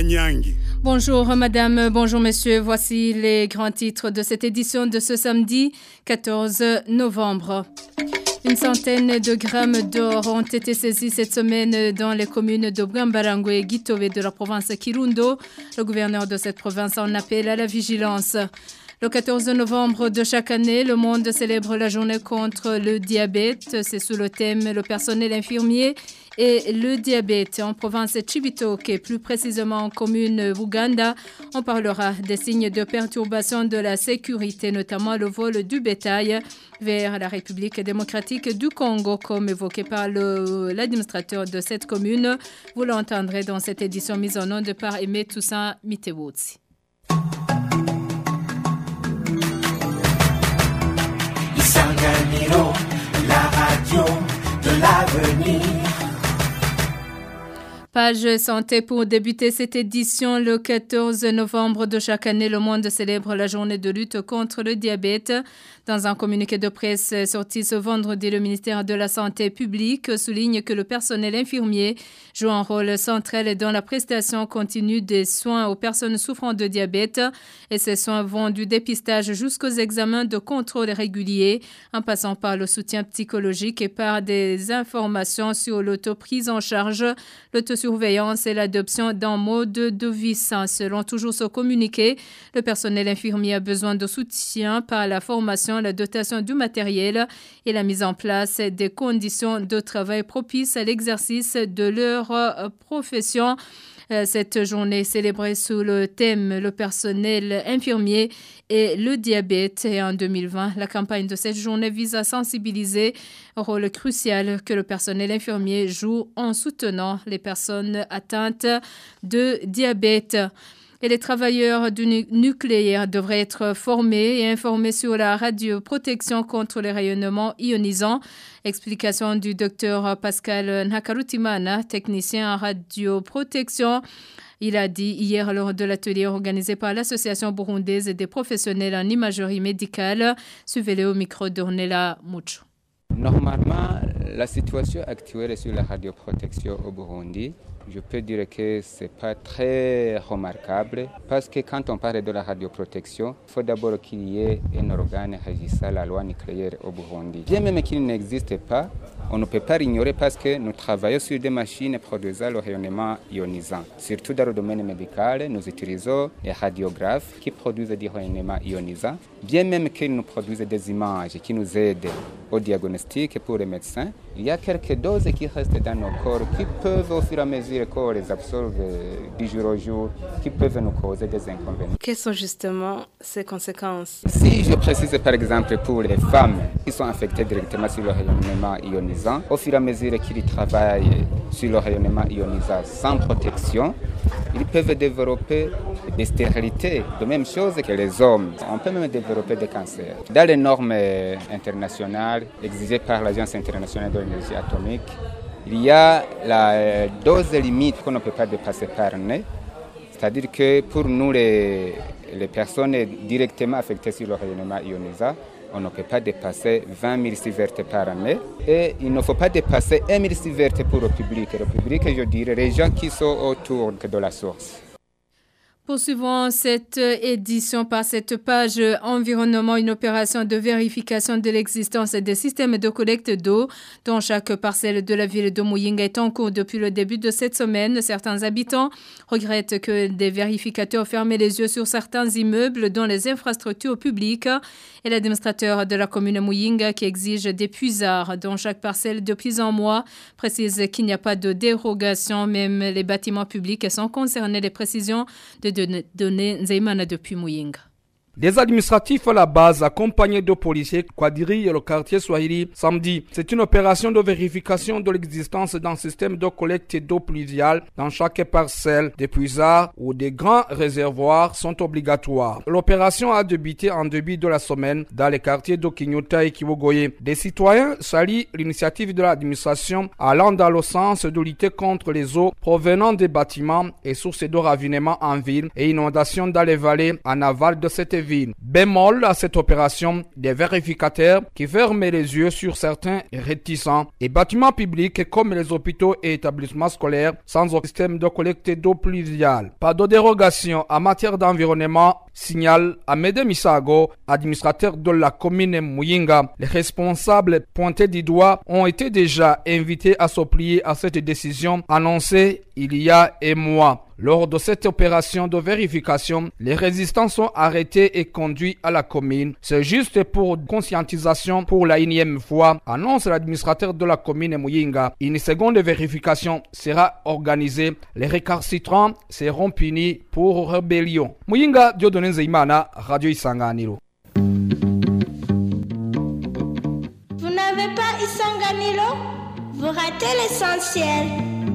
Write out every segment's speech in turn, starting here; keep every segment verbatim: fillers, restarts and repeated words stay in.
Kanyangi. Bonjour madame, bonjour messieurs, voici les grands titres de cette édition de ce samedi quatorze novembre. Une centaine de grammes d'or ont été saisis cette semaine dans les communes de Bwambarango et Gitowe de la province Kirundo. Le gouverneur de cette province en appelle à la vigilance. Le quatorze novembre de chaque année, le monde célèbre la journée contre le diabète. C'est sous le thème le personnel infirmier et le diabète. En province Chibitoke, plus précisément en commune Buganda, on parlera des signes de perturbation de la sécurité, notamment le vol du bétail vers la République démocratique du Congo, comme évoqué par le, l'administrateur de cette commune. Vous l'entendrez dans cette édition mise en onde par Aimé Toussaint Mitewotsi. La radio de l'avenir. Page santé pour débuter cette édition. Le quatorze novembre de chaque année, le monde célèbre la journée de lutte contre le diabète. Dans un communiqué de presse sorti ce vendredi, le ministère de la Santé publique souligne que le personnel infirmier joue un rôle central dans la prestation continue des soins aux personnes souffrant de diabète. Et ces soins vont du dépistage jusqu'aux examens de contrôle réguliers, en passant par le soutien psychologique et par des informations sur l'autoprise en charge, l'autosurveillance et l'adoption d'un mode de vie sain. Selon toujours ce communiqué, le personnel infirmier a besoin de soutien par la formation, la dotation du matériel et la mise en place des conditions de travail propices à l'exercice de leur profession. Cette journée célébrée sous le thème le personnel infirmier et le diabète. Et en deux mille vingt, la campagne de cette journée vise à sensibiliser au rôle crucial que le personnel infirmier joue en soutenant les personnes atteintes de diabète. Et les travailleurs du nu- nucléaire devraient être formés et informés sur la radioprotection contre les rayonnements ionisants. Explication du docteur Pascal Nakarutimana, technicien en radioprotection. Il a dit hier lors de l'atelier organisé par l'Association burundaise des professionnels en imagerie médicale. Suivez-le au micro d'Ornella Mucho. Normalement, la situation actuelle sur la radioprotection au Burundi, je peux dire que ce n'est pas très remarquable parce que quand on parle de la radioprotection, il faut d'abord qu'il y ait un organe régissant la loi nucléaire au Burundi. Bien même qu'il n'existe pas, on ne peut pas l'ignorer parce que nous travaillons sur des machines produisant le rayonnement ionisant. Surtout dans le domaine médical, nous utilisons les radiographes qui produisent des rayonnements ionisants. Bien même qu'ils nous produisent des images qui nous aident au diagnostic pour les médecins, il y a quelques doses qui restent dans nos corps qui peuvent, au fur et à mesure qu'on les absorbe du jour au jour, qui peuvent nous causer des inconvénients. Quelles sont justement ces conséquences? Si je précise par exemple pour les femmes qui sont affectées directement sur le rayonnement ionisant, au fur et à mesure qu'ils travaillent sur le rayonnement ionisant sans protection, ils peuvent développer des stérilités, de même chose que les hommes. On peut même développer des cancers. Dans les normes internationales exigées par l'Agence internationale de l'énergie atomique, il y a la dose limite qu'on ne peut pas dépasser par nez. C'est-à-dire que pour nous, les, les personnes directement affectées sur le rayonnement ionisant, on ne peut pas dépasser vingt millisieverts par année. Et il ne faut pas dépasser un millisievert pour le public. Le public, je dirais, les gens qui sont autour de la source. Poursuivons cette édition par cette page environnement, une opération de vérification de l'existence des systèmes de collecte d'eau dans chaque parcelle de la ville de Muyinga est en cours depuis le début de cette semaine. Certains habitants regrettent que des vérificateurs ferment les yeux sur certains immeubles dans les infrastructures publiques et l'administrateur de la commune Muyinga qui exige des puisards dans chaque parcelle depuis un mois précise qu'il n'y a pas de dérogation, même les bâtiments publics sont concernés. Les précisions de donner Nzeimana depuis Muyinga. Des administratifs à la base accompagnés de policiers quadrillent le quartier Swahili samedi. C'est une opération de vérification de l'existence d'un système de collecte d'eau pluviale dans chaque parcelle. Des puisards ou des grands réservoirs sont obligatoires. L'opération a débuté en début de la semaine dans les quartiers de Kinyota et Kiwogoye. Des citoyens saluent l'initiative de l'administration allant dans le sens de lutter contre les eaux provenant des bâtiments et sources de ravinement en ville et inondations dans les vallées en aval de cette centre-ville. Bémol à cette opération, des vérificateurs qui ferment les yeux sur certains réticents et bâtiments publics comme les hôpitaux et établissements scolaires sans système de collecte d'eau pluviale. Pas de dérogation en matière d'environnement, signale Amédée Misago, administrateur de la commune Muyinga. Les responsables pointés du doigt ont été déjà invités à se plier à cette décision annoncée il y a un mois. Lors de cette opération de vérification, les résistants sont arrêtés et conduits à la commune. C'est juste pour conscientisation pour la énième fois, annonce l'administrateur de la commune Muyinga. Une seconde vérification sera organisée. Les récalcitrants seront punis pour rébellion. Muyinga, Dieudonné Nzeyimana, Radio Isanganiro. Vous n'avez pas Isanganiro? Vous ratez l'essentiel.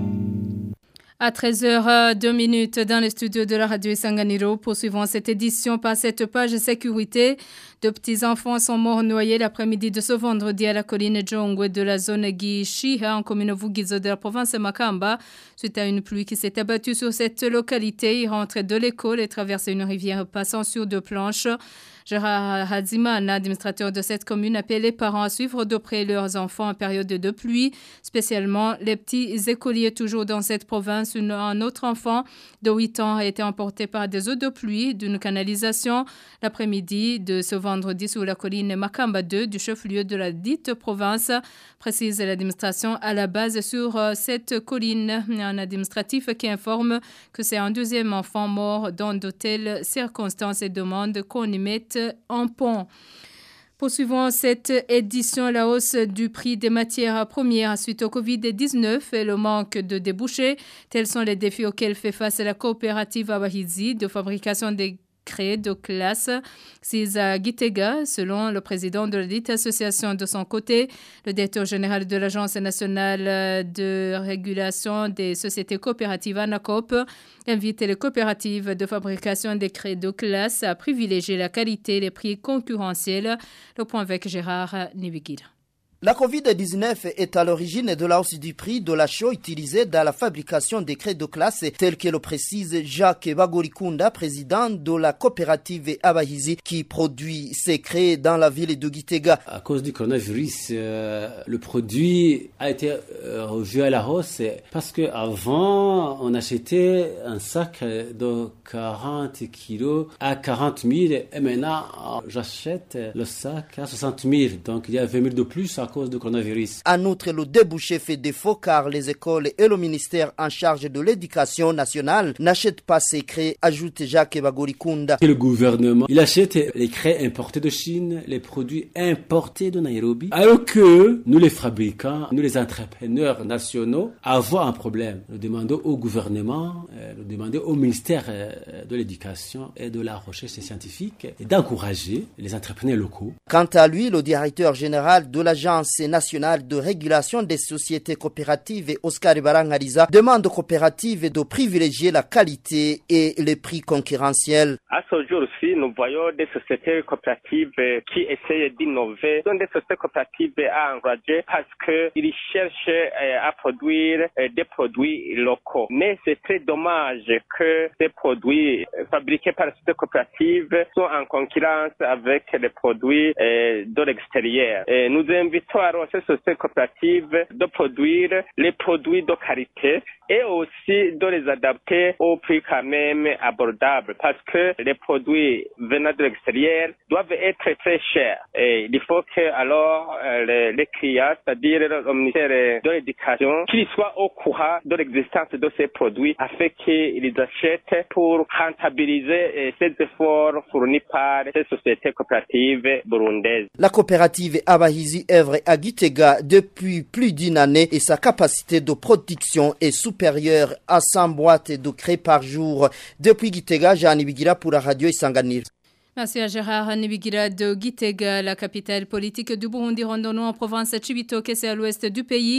À treize heures deux dans le studio de la radio Isanganiro, poursuivant cette édition par cette page sécurité. Deux petits enfants sont morts noyés l'après-midi de ce vendredi à la colline Djongwe de la zone Gishiha en commune Vugizo de la province de Makamba. Suite à une pluie qui s'est abattue sur cette localité, ils rentraient de l'école et traversaient une rivière passant sur deux planches. Gérard Hadzimana, administrateur de cette commune, appelle les parents à suivre de près leurs enfants en période de pluie, spécialement les petits écoliers toujours dans cette province. Une, un autre enfant de huit ans a été emporté par des eaux de pluie d'une canalisation l'après-midi de ce vendredi sur la colline Makamba deux du chef-lieu de la dite province, précise l'administration à la base sur cette colline. Un administratif qui informe que c'est un deuxième enfant mort dans de telles circonstances et demande qu'on y mette en pont. Poursuivons cette édition, la hausse du prix des matières premières suite au covid dix-neuf et le manque de débouchés. Tels sont les défis auxquels fait face la coopérative Abahizi de fabrication des craies de classe. Siza Gitega, selon le président de la dite association de son côté, le directeur général de l'Agence nationale de régulation des sociétés coopératives ANACOP, invite les coopératives de fabrication des craies de classe à privilégier la qualité et les prix concurrentiels. Le point avec Gérard Nibigir. La covid dix-neuf est à l'origine de la hausse du prix de la chaux utilisée dans la fabrication des craies de classe, tel que le précise Jacques Bagorikunda, président de la coopérative Abahizi, qui produit ces craies dans la ville de Gitega. À cause du coronavirus, euh, le produit a été euh, revu à la hausse parce qu'avant, on achetait un sac de quarante kilos à quarante mille et maintenant, j'achète le sac à soixante mille. Donc, il y a vingt mille de plus à cause du coronavirus. En outre, le débouché fait défaut car les écoles et le ministère en charge de l'éducation nationale n'achètent pas ces craies, ajoute Jacques Bagorikunda. Le gouvernement, il achète les craies importées de Chine, les produits importés de Nairobi, alors que nous les fabricants, nous les entrepreneurs nationaux, avons un problème. Nous demandons au gouvernement, euh, nous demandons au ministère euh, de l'éducation et de la recherche scientifique d'encourager les entrepreneurs locaux. Quant à lui, le directeur général de l'Agence nationale de régulation des sociétés coopératives, Oscar Barangariza, demande aux coopératives de privilégier la qualité et les prix concurrentiels. À ce jour-ci, nous voyons des sociétés coopératives qui essayent d'innover. Ce sont des sociétés coopératives à encourager parce qu'ils cherchent à produire des produits locaux. Mais c'est très dommage que ces produits fabriqués par les sociétés coopératives soient en concurrence avec les produits de l'extérieur. Et nous invitons à ces sociétés coopératives de produire les produits de qualité et aussi de les adapter au prix quand même abordable parce que les produits venant de l'extérieur doivent être très chers. Et il faut que alors les, les clients, c'est-à-dire le ministère de l'Éducation, qu'ils soient au courant de l'existence de ces produits afin qu'ils achètent pour rentabiliser ces efforts fournis par ces sociétés coopératives burundaises. La coopérative Abahizi œuvre à Gitega depuis plus d'une année et sa capacité de production est supérieure à cent boîtes de craies par jour. Depuis Gitega, Jean Nibigira pour la radio Isanganiro. Merci à Gérard Nibigira de Gitega, la capitale politique du Burundi. Rendons-nous en province Chibitoke, c'est à l'ouest du pays,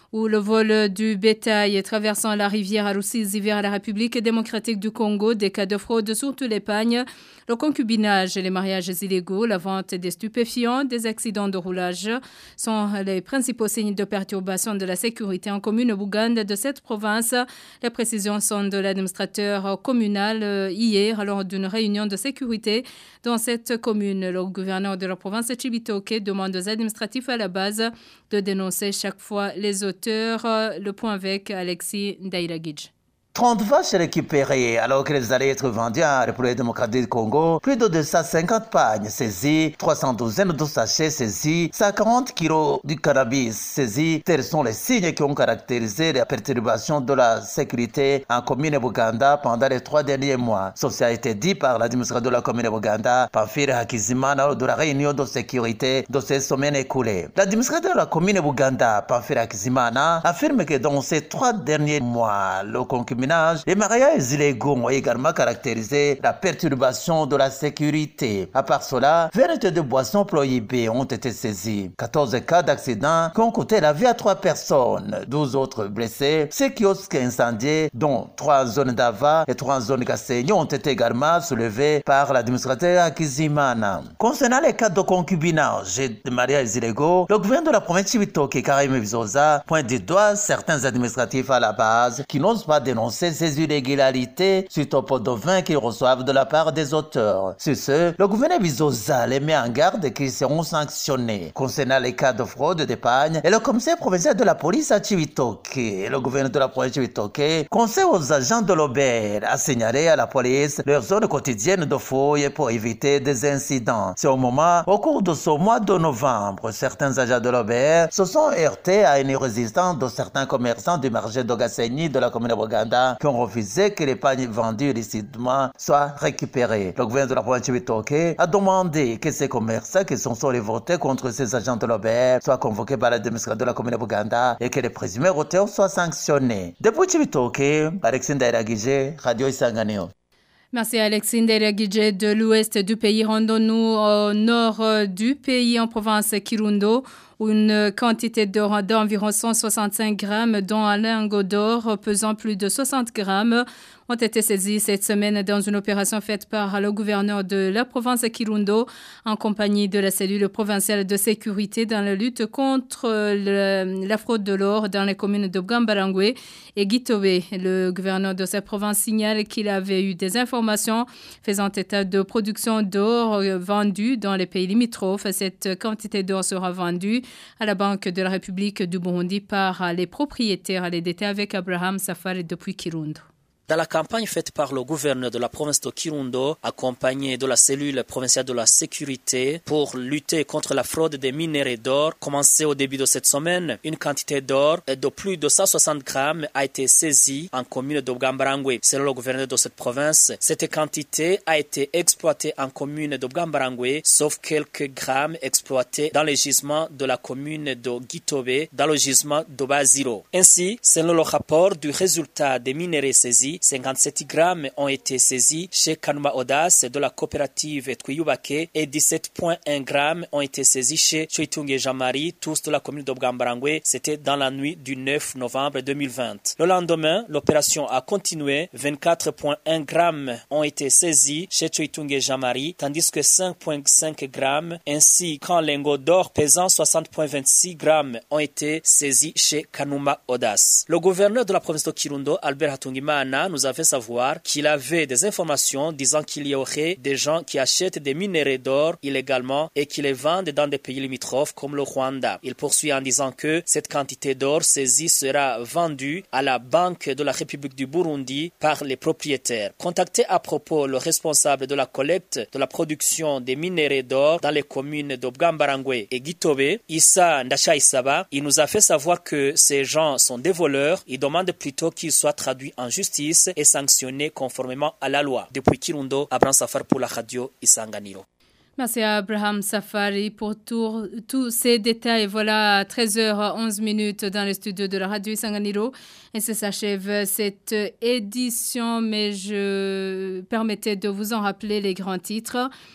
où le vol du bétail traversant la rivière à Rusizi vers la République démocratique du Congo, des cas de fraude surtout l'épargne, le concubinage et les mariages illégaux, la vente des stupéfiants, des accidents de roulage sont les principaux signes de perturbation de la sécurité en commune Buganda de cette province. Les précisions sont de l'administrateur communal hier lors d'une réunion de sécurité dans cette commune. Le gouverneur de la province Chibitoke demande aux administratifs à la base de dénoncer chaque fois les auteurs. Le point avec Alexis Ndairagij. trente vaches récupérées alors qu'elles allaient être vendues en République démocratique du Congo, plus de deux cent cinquante pagnes saisies, trois cents douzaines de sachets saisis, cent quarante kilos du cannabis saisis. Tels sont les signes qui ont caractérisé la perturbation de la sécurité en commune Buganda pendant les trois derniers mois. Ceci a été dit par l'administrateur de la commune Buganda, Pamphile Hakizimana, lors de la réunion de sécurité de ces semaines écoulées. L'administrateur de la commune Buganda, Pamphile Hakizimana, affirme que dans ces trois derniers mois, le concubinage, les mariages illégaux ont également caractérisé la perturbation de la sécurité. À part cela, vingt-deux boissons prohibées ont été saisies. quatorze cas d'accidents qui ont coûté la vie à trois personnes, douze autres blessés. Ces kiosques incendiés, dont trois zones d'Ava et trois zones Gasseigny, ont été également soulevés par l'administrateur Akizimana. Concernant les cas de concubinage et de mariages illégaux, le gouvernement de la province Chibitoke, Karim Bizoza, pointe du doigt certains administratifs à la base qui n'osent pas dénoncer ces irrégularités suite au pot de vin qu'ils reçoivent de la part des auteurs. Sur ce, le gouverneur Bizoza les met en garde qu'ils seront sanctionnés. Concernant les cas de fraude d'épargne, et le commissaire provincial de la police à Chibitoke et le gouverneur de la province Chibitoke conseille aux agents de l'Aubert à signaler à la police leur zone quotidienne de fouille pour éviter des incidents. C'est au moment, au cours de ce mois de novembre, certains agents de l'Aubert se sont heurtés à une résistance de certains commerçants du marché de Gasseigny de la commune de Buganda qui ont refusé que les pagnes vendues illicitement soient récupérées. Le gouvernement de la province de Chibitoke a demandé que ces commerçants qui sont sur les votés contre ces agents de l'Aubert soient convoqués par l'administration de la commune de Buganda et que les présumés auteurs soient sanctionnés. Depuis Chibitoke, Alexis Ndairagije, Radio Isanganiro. Merci Alexis Ndairagije de l'ouest du pays. Rendons-nous au nord du pays en province Kirundo. Une quantité d'or d'environ cent soixante-cinq grammes, dont un lingot d'or pesant plus de soixante grammes, ont été saisis cette semaine dans une opération faite par le gouverneur de la province Kirundo en compagnie de la cellule provinciale de sécurité dans la lutte contre le, la fraude de l'or dans les communes de Bwambarangwe et Gitobe. Le gouverneur de cette province signale qu'il avait eu des informations faisant état de production d'or vendue dans les pays limitrophes. Cette quantité d'or sera vendue à la Banque de la République du Burundi par les propriétaires. Les détails avec Abraham Safari depuis Kirundo. Dans la campagne faite par le gouverneur de la province de Kirundo, accompagné de la cellule provinciale de la sécurité pour lutter contre la fraude des minerais d'or, commencée au début de cette semaine, une quantité d'or de plus de cent soixante grammes a été saisie en commune de Bwambarangwe. Selon le gouverneur de cette province, cette quantité a été exploitée en commune de Bwambarangwe, sauf quelques grammes exploités dans les gisements de la commune de Gitobe, dans le gisement de Baziro. Ainsi, selon le rapport du résultat des minerais saisis, cinquante-sept grammes ont été saisis chez Kanuma Odas de la coopérative Twiyubake et dix-sept virgule un grammes ont été saisis chez Choitunge Jamari, tous de la commune de Bwambarangwe. C'était dans la nuit du neuf novembre deux mille vingt. Le lendemain, l'opération a continué. vingt-quatre virgule un grammes ont été saisis chez Choitunge Jamari, tandis que cinq virgule cinq grammes ainsi qu'un lingot d'or pesant soixante virgule vingt-six grammes ont été saisis chez Kanuma Odas. Le gouverneur de la province de Kirundo, Albert Hatungimana, nous a fait savoir qu'il avait des informations disant qu'il y aurait des gens qui achètent des minerais d'or illégalement et qui les vendent dans des pays limitrophes comme le Rwanda. Il poursuit en disant que cette quantité d'or saisie sera vendue à la Banque de la République du Burundi par les propriétaires. Contacté à propos le responsable de la collecte de la production des minerais d'or dans les communes de Bwambarangwe et Gitobe, Issa Ndachaisaba, il nous a fait savoir que ces gens sont des voleurs. Il demande plutôt qu'ils soient traduits en justice et sanctionné conformément à la loi. Depuis Kirundo, Abraham Safari pour la radio Isanganiro. Merci à Abraham Safari pour tout, tous ces détails. Voilà, treize heures onze minutes dans le studio de la radio Isanganiro. Et ça s'achève cette édition, mais je permettais de vous en rappeler les grands titres.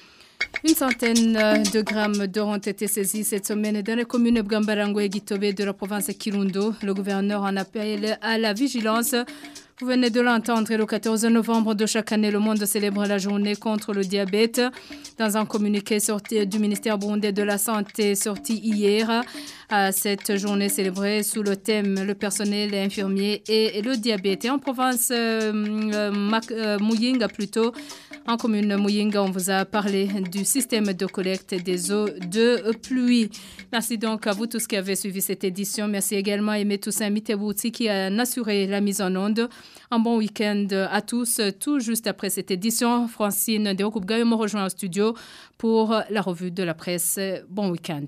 Une centaine de grammes d'or ont été saisis cette semaine dans les communes Bgambarango et Gitobe de la province de Kirundo. Le gouverneur en appelle à la vigilance. Vous venez de l'entendre, le quatorze novembre de chaque année, le monde célèbre la journée contre le diabète. Dans un communiqué sorti du ministère burundais de la Santé sorti hier, cette journée célébrée sous le thème le personnel infirmier et le diabète. Et en province euh, euh, Muyinga plutôt, en commune Muyinga, on vous a parlé du système de collecte des eaux de pluie. Merci donc à vous tous qui avez suivi cette édition. Merci également à Aimé Toussaint Mitebouti qui a assuré la mise en onde. Un bon week-end à tous. Tout juste après cette édition, Francine Deokubgayo me rejoint au studio pour la revue de la presse. Bon week-end.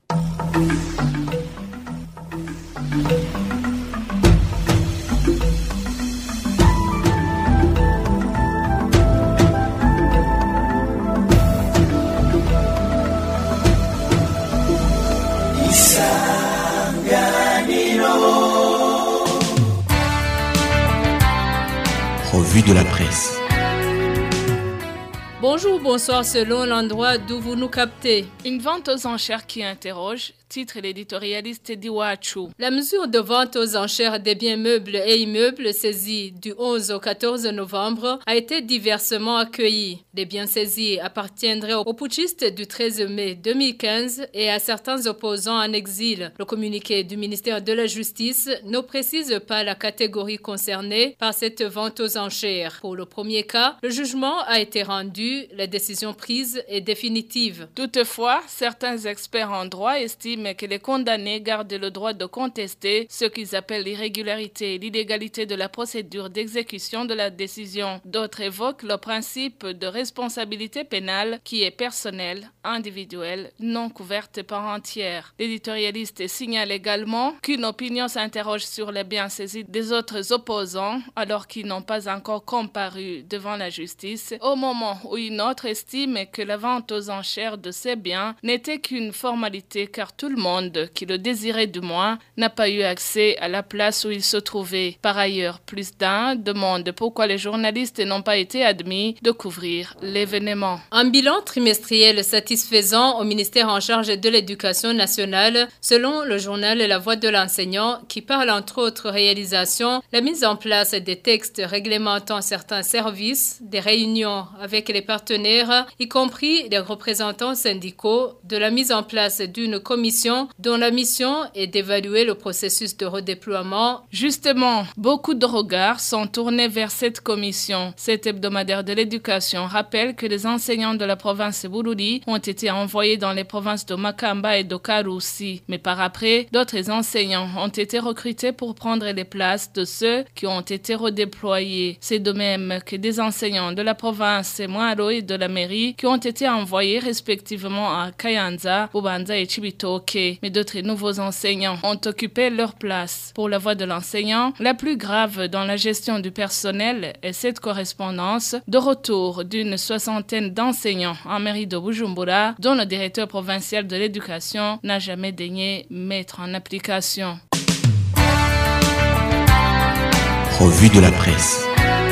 Revue de la presse. Bonjour, bonsoir selon l'endroit d'où vous nous captez. Une vente aux enchères qui interroge, titre l'éditorialiste d'Iwachu. La mesure de vente aux enchères des biens meubles et immeubles saisis du onze au quatorze novembre a été diversement accueillie. Les biens saisis appartiendraient aux putschistes du treize mai deux mille quinze et à certains opposants en exil. Le communiqué du ministère de la Justice ne précise pas la catégorie concernée par cette vente aux enchères. Pour le premier cas, le jugement a été rendu. La décision prise est définitive. Toutefois, certains experts en droit estiment que les condamnés gardent le droit de contester ce qu'ils appellent l'irrégularité et l'illégalité de la procédure d'exécution de la décision. D'autres évoquent le principe de responsabilité pénale qui est personnelle, individuelle, non couverte par entière. L'éditorialiste signale également qu'une opinion s'interroge sur les biens saisis des autres opposants alors qu'ils n'ont pas encore comparu devant la justice au moment où une autre estime que la vente aux enchères de ces biens n'était qu'une formalité car tout le monde, qui le désirait du moins, n'a pas eu accès à la place où il se trouvait. Par ailleurs, plus d'un demande pourquoi les journalistes n'ont pas été admis de couvrir l'événement. Un bilan trimestriel satisfaisant au ministère en charge de l'éducation nationale, selon le journal La Voix de l'enseignant, qui parle entre autres réalisations, la mise en place des textes réglementant certains services, des réunions avec les partenaires, y compris les représentants syndicaux, de la mise en place d'une commission dont la mission est d'évaluer le processus de redéploiement. Justement, beaucoup de regards sont tournés vers cette commission. Cet hebdomadaire de l'éducation rappelle que les enseignants de la province de Bururi ont été envoyés dans les provinces de Makamba et de Karusi. Mais par après, d'autres enseignants ont été recrutés pour prendre les places de ceux qui ont été redéployés. C'est de même que des enseignants de la province Mwaro et de la mairie qui ont été envoyés respectivement à Kayanza, Bubanza et Chibitoke. Mais d'autres nouveaux enseignants ont occupé leur place. Pour la Voix de l'enseignant, la plus grave dans la gestion du personnel est cette correspondance de retour d'une soixantaine d'enseignants en mairie de Bujumbura dont le directeur provincial de l'éducation n'a jamais daigné mettre en application. Revue de la presse.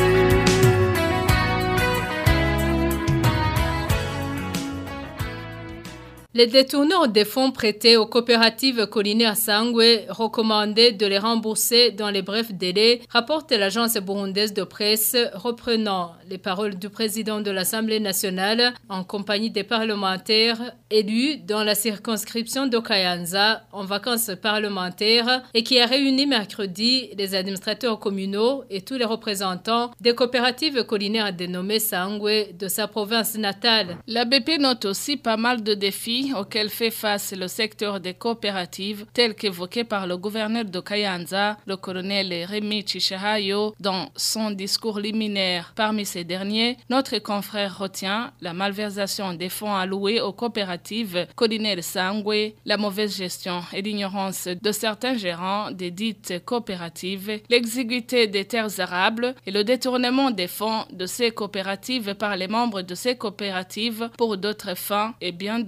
Les détourneurs des fonds prêtés aux coopératives collinaires Sangwe recommandaient de les rembourser dans les brefs délais, rapporte l'agence burundaise de presse, reprenant les paroles du président de l'Assemblée nationale en compagnie des parlementaires élus dans la circonscription de Kayanza en vacances parlementaires et qui a réuni mercredi les administrateurs communaux et tous les représentants des coopératives collinaires dénommées Sangwe de sa province natale. La B P note aussi pas mal de défis auquel fait face le secteur des coopératives, tel qu'évoqué par le gouverneur de Kayanza, le colonel Rémi Chichahayo, dans son discours liminaire. Parmi ces derniers, notre confrère retient la malversation des fonds alloués aux coopératives collinaires Sangwe, la mauvaise gestion et l'ignorance de certains gérants des dites coopératives, l'exiguïté des terres arables et le détournement des fonds de ces coopératives par les membres de ces coopératives pour d'autres fins et bien d'autres.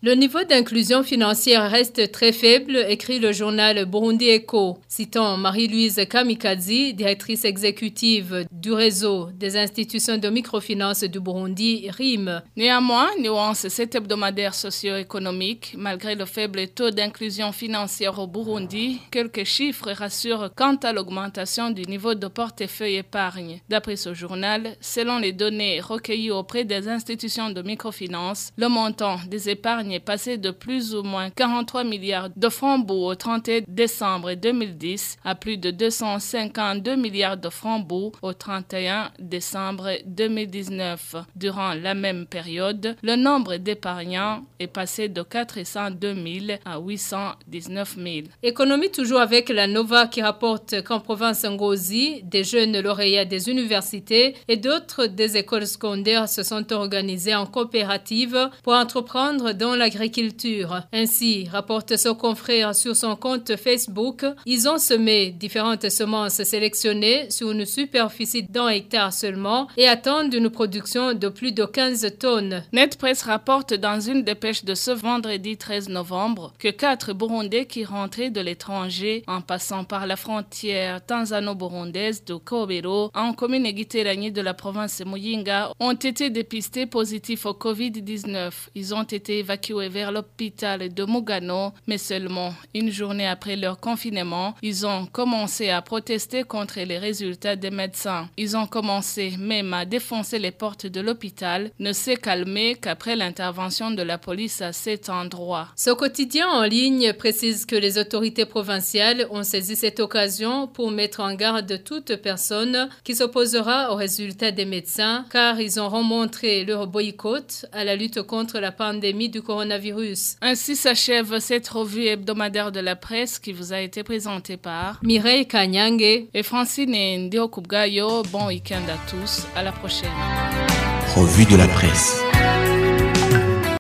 Le niveau d'inclusion financière reste très faible, écrit le journal Burundi Echo. Citant Marie-Louise Kamikazi, directrice exécutive du réseau des institutions de microfinance du Burundi, R I M. Néanmoins, nuance cet hebdomadaire socio-économique, malgré le faible taux d'inclusion financière au Burundi, quelques chiffres rassurent quant à l'augmentation du niveau de portefeuille épargne. D'après ce journal, selon les données recueillies auprès des institutions de microfinance, le montant des épargnes est passé de plus ou moins quarante-trois milliards de francs bouts au trente et un décembre deux mille dix à plus de deux cent cinquante-deux milliards de francs bouts au trente et un décembre deux mille dix-neuf. Durant la même période, le nombre d'épargnants est passé de quatre cent deux mille à huit cent dix-neuf mille. Économie toujours avec la Nova qui rapporte qu'en province Ngozi, des jeunes lauréats des universités et d'autres des écoles secondaires se sont organisés en coopérative pour entreprendre dans l'agriculture. Ainsi, rapporte son confrère sur son compte Facebook, ils ont semé différentes semences sélectionnées sur une superficie d'un hectare seulement et attendent une production de plus de quinze tonnes. Netpress rapporte dans une dépêche de ce vendredi treize novembre que quatre Burundais qui rentraient de l'étranger en passant par la frontière tanzano-burundaise de Kobero en commune Giteranye de la province Muyinga ont été dépistés positifs au covid dix-neuf. Ils ont été évacués vers l'hôpital de Mugano, mais seulement une journée après leur confinement, ils ont commencé à protester contre les résultats des médecins. Ils ont commencé même à défoncer les portes de l'hôpital, ne s'est calmé qu'après l'intervention de la police à cet endroit. Ce quotidien en ligne précise que les autorités provinciales ont saisi cette occasion pour mettre en garde toute personne qui s'opposera aux résultats des médecins, car ils auront montré leur boycott à la lutte contre la pandémie du coronavirus. Ainsi s'achève cette revue hebdomadaire de la presse qui vous a été présentée par Mireille Kanyange et Francine Ndiokubgayo. Bon week-end à tous, à la prochaine. Revue de la presse.